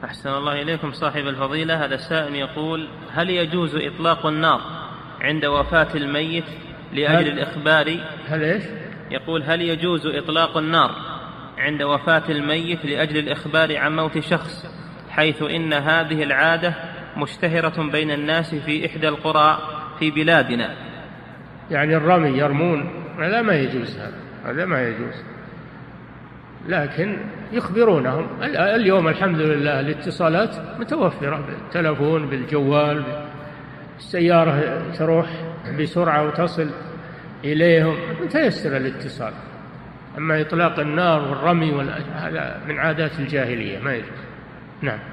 أحسن الله إليكم صاحب الفضيلة. هذا السائل يقول: هل يجوز إطلاق النار عند وفاة الميت لأجل الإخبار؟ هل إيش؟ يقول: هل يجوز إطلاق النار عند وفاة الميت لأجل الإخبار عن موت شخص، حيث إن هذه العادة مشتهرة بين الناس في إحدى القرى في بلادنا؟ يعني الرمي، يرمون، هذا ما يجوز، هذا ما يجوز، لكن يخبرونهم. اليوم الحمد لله الاتصالات متوفرة بالتلفون، بالجوال، السيارة تروح بسرعة وتصل إليهم، متيسر الاتصال. أما إطلاق النار والرمي هذا من عادات الجاهلية، ما يجوز. نعم.